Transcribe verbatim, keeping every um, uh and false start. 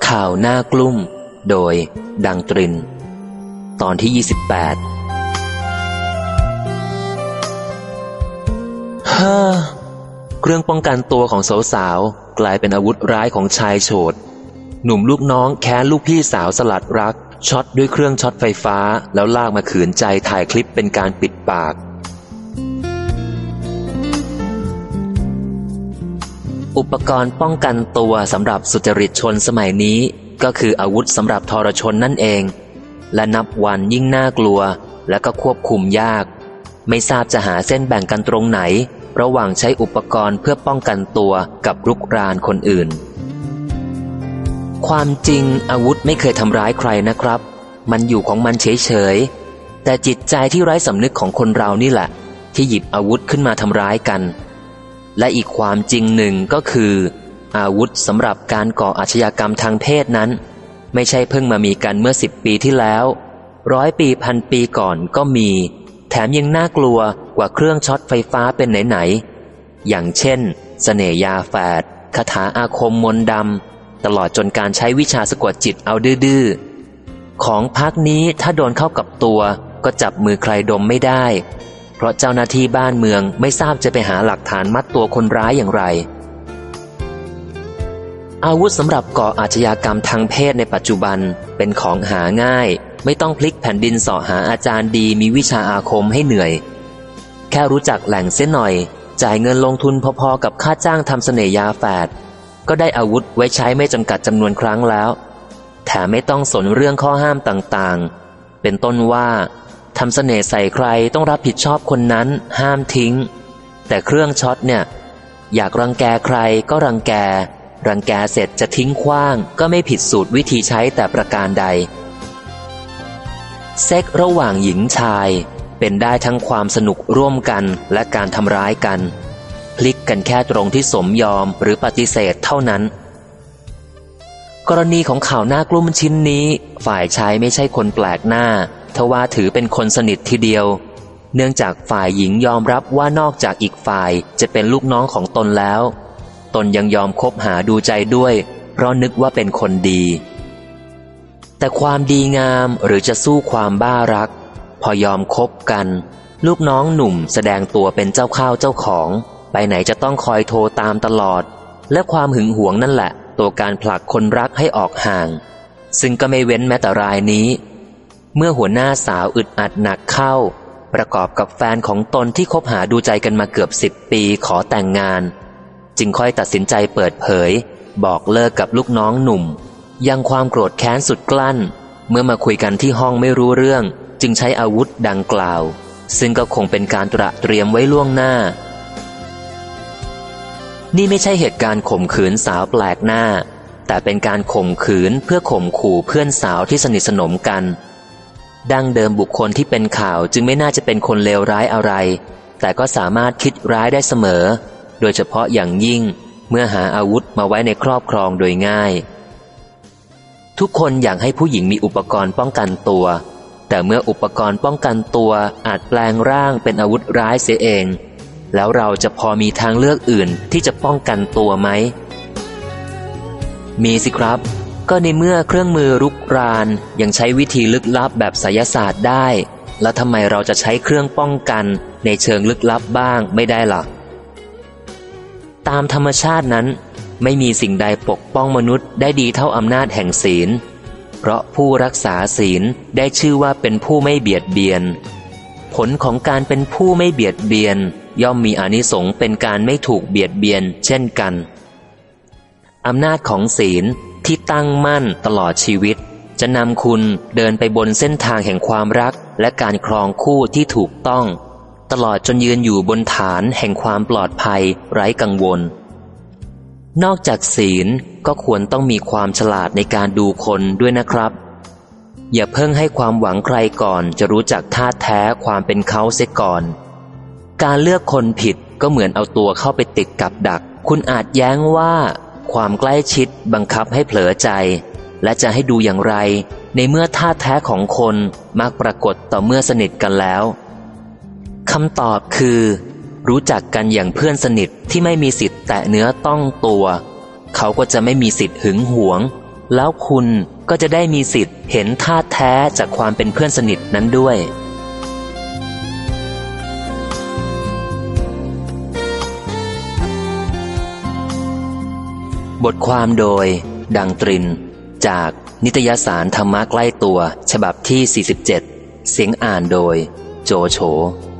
ข่าวหน้ากลุ้มโดยดังตรินตอนที่ยี่สิบแปดฮ่าเครื่องป้องกันตัวของสาวๆกลายเป็นอาวุธร้ายของชายโฉดหนุ่มลูกน้องแค้นลูกพี่สาวสลัดรักช็อตด้วยเครื่องช็อตไฟฟ้าแล้วลากมาขืนใจถ่ายคลิปเป็นการปิดปากอุปกรณ์ป้องกันตัวสำหรับสุจริตชนสมัยนี้ก็คืออาวุธสำหรับทรชนนั่นเองและนับวันยิ่งน่ากลัวและก็ควบคุมยากไม่ทราบจะหาเส้นแบ่งกันตรงไหนระหว่างใช้อุปกรณ์เพื่อป้องกันตัวกับรุกรานคนอื่นความจริงอาวุธไม่เคยทำร้ายใครนะครับมันอยู่ของมันเฉยๆแต่จิตใจที่ไร้สำนึกของคนเรานี่แหละที่หยิบอาวุธขึ้นมาทำร้ายกันและอีกความจริงหนึ่งก็คืออาวุธสำหรับการก่ออาชญากรรมทางเพศนั้นไม่ใช่เพิ่งมามีกันเมื่อสิบปีที่แล้วร้อยปีพันปีก่อนก็มีแถมยังน่ากลัวกว่าเครื่องช็อตไฟฟ้าเป็นไหนๆอย่างเช่นเสน่ห์ยาแฝดคาถาอาคมมนต์ดำตลอดจนการใช้วิชาสะกดจิตเอาดื้อๆของพรรคนี้ถ้าโดนเข้ากับตัวก็จับมือใครดมไม่ได้เพราะเจ้าหน้าที่บ้านเมืองไม่ทราบจะไปหาหลักฐานมัดตัวคนร้ายอย่างไรอาวุธสำหรับก่ออาชญากรรมทางเพศในปัจจุบันเป็นของหาง่ายไม่ต้องพลิกแผ่นดินเสาะหาอาจารย์ดีมีวิชาอาคมให้เหนื่อยแค่รู้จักแหล่งเสียหน่อยจ่ายเงินลงทุนพอๆกับค่าจ้างทำเสน่ห์ยาแฝดก็ได้อาวุธไว้ใช้ไม่จำกัดจำนวนครั้งแล้วแถมไม่ต้องสนเรื่องข้อห้ามต่างๆเป็นต้นว่าทำเสน่ห์ใส่ใครต้องรับผิดชอบคนนั้นห้ามทิ้งแต่เครื่องช็อตเนี่ยอยากรังแกใครก็รังแกรังแกเสร็จจะทิ้งขว้างก็ไม่ผิดสูตรวิธีใช้แต่ประการใดเซ็กระหว่างหญิงชายเป็นได้ทั้งความสนุกร่วมกันและการทำร้ายกันพลิกกันแค่ตรงที่สมยอมหรือปฏิเสธเท่านั้นกรณีของข่าวหน้ากลุ้มชิ้นนี้ฝ่ายชายไม่ใช่คนแปลกหน้าทว่าถือเป็นคนสนิททีเดียวเนื่องจากฝ่ายหญิงยอมรับว่านอกจากอีกฝ่ายจะเป็นลูกน้องของตนแล้วตนยังยอมคบหาดูใจด้วยเพราะนึกว่าเป็นคนดีแต่ความดีงามหรือจะสู้ความบ้ารักพอยอมคบกันลูกน้องหนุ่มแสดงตัวเป็นเจ้าข้าวเจ้าของไปไหนจะต้องคอยโทรตามตลอดและความหึงหวงนั่นแหละตัวการผลักคนรักให้ออกห่างซึ่งก็ไม่เว้นแม้แต่รายนี้เมื่อหัวหน้าสาวอึดอัดหนักเข้าประกอบกับแฟนของตนที่คบหาดูใจกันมาเกือบสิบปีขอแต่งงานจึงค่อยตัดสินใจเปิดเผยบอกเลิกกับลูกน้องหนุ่มยังความโกรธแค้นสุดกลั้นเมื่อมาคุยกันที่ห้องไม่รู้เรื่องจึงใช้อาวุธดังกล่าวซึ่งก็คงเป็นการตระเตรียมไว้ล่วงหน้านี่ไม่ใช่เหตุการณ์ข่มขืนสาวแปลกหน้าแต่เป็นการข่มขืนเพื่อข่มขู่เพื่อนสาวที่สนิทสนมกันดั้งเดิมบุคคลที่เป็นข่าวจึงไม่น่าจะเป็นคนเลวร้ายอะไรแต่ก็สามารถคิดร้ายได้เสมอโดยเฉพาะอย่างยิ่งเมื่อหาอาวุธมาไว้ในครอบครองโดยง่ายทุกคนอยากให้ผู้หญิงมีอุปกรณ์ป้องกันตัวแต่เมื่ออุปกรณ์ป้องกันตัวอาจแปลงร่างเป็นอาวุธร้ายเสียเองแล้วเราจะพอมีทางเลือกอื่นที่จะป้องกันตัวไหมมีสิครับก็ในเมื่อเครื่องมือรุกรานยังใช้วิธีลึกลับแบบไสยศาสตร์ได้แล้วทำไมเราจะใช้เครื่องป้องกันในเชิงลึกลับบ้างไม่ได้ล่ะตามธรรมชาตินั้นไม่มีสิ่งใดปกป้องมนุษย์ได้ดีเท่าอำนาจแห่งศีลเพราะผู้รักษาศีลได้ชื่อว่าเป็นผู้ไม่เบียดเบียนผลของการเป็นผู้ไม่เบียดเบียนย่อมมีอานิสงส์เป็นการไม่ถูกเบียดเบียนเช่นกันอำนาจของศีลที่ตั้งมั่นตลอดชีวิตจะนำคุณเดินไปบนเส้นทางแห่งความรักและการครองคู่ที่ถูกต้องตลอดจนยืนอยู่บนฐานแห่งความปลอดภัยไร้กังวลนอกจากศีลก็ควรต้องมีความฉลาดในการดูคนด้วยนะครับอย่าเพิ่งให้ความหวังใครก่อนจะรู้จักท่าแท้ความเป็นเขาเสียก่อนการเลือกคนผิดก็เหมือนเอาตัวเข้าไปติดกับดักคุณอาจแย้งว่าความใกล้ชิดบังคับให้เผลอใจและจะให้ดูอย่างไรในเมื่อท่าแท้ของคนมักปรากฏต่อเมื่อสนิทกันแล้วคำตอบคือรู้จักกันอย่างเพื่อนสนิทที่ไม่มีสิทธิ์แตะเนื้อต้องตัวเขาก็จะไม่มีสิทธิ์หึงหวงแล้วคุณก็จะได้มีสิทธิ์เห็นท่าแท้จากความเป็นเพื่อนสนิทนั้นด้วยบทความโดยดังตรินจากนิตยสารธรรมะใกล้ตัวฉบับที่สี่สิบเจ็ดเสียงอ่านโดยโจโฉ